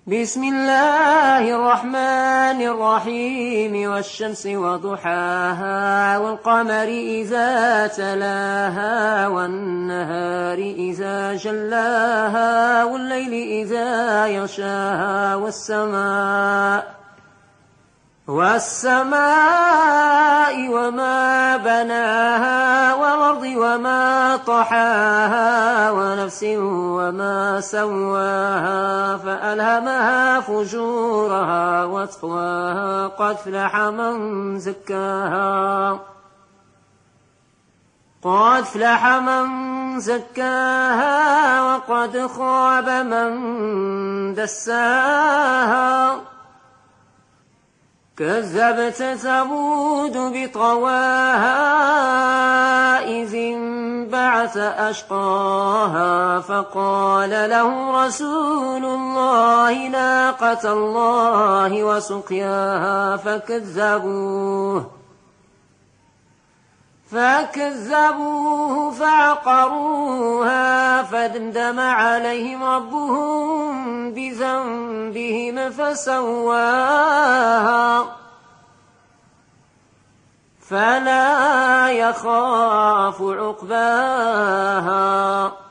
بسم الله الرحمن الرحيم والشمس وضحاها والقمر إذا تلاها والنهار إذا جلاها والليل إذا يغشاها والسماء وما بناها والأرض وما طحاها ونفس وما سواها فألهمها فجورها وتقواها قد أفلح من زكاها وقد خاب من دساها كذبت ثمود بطغواها إذ انبعث أشقاها فقال له رسول الله ناقة الله وسقياها فكذبوه فعقروها فدمدم عليهم ربهم بذنبهم فسواها فلا يخاف عقباها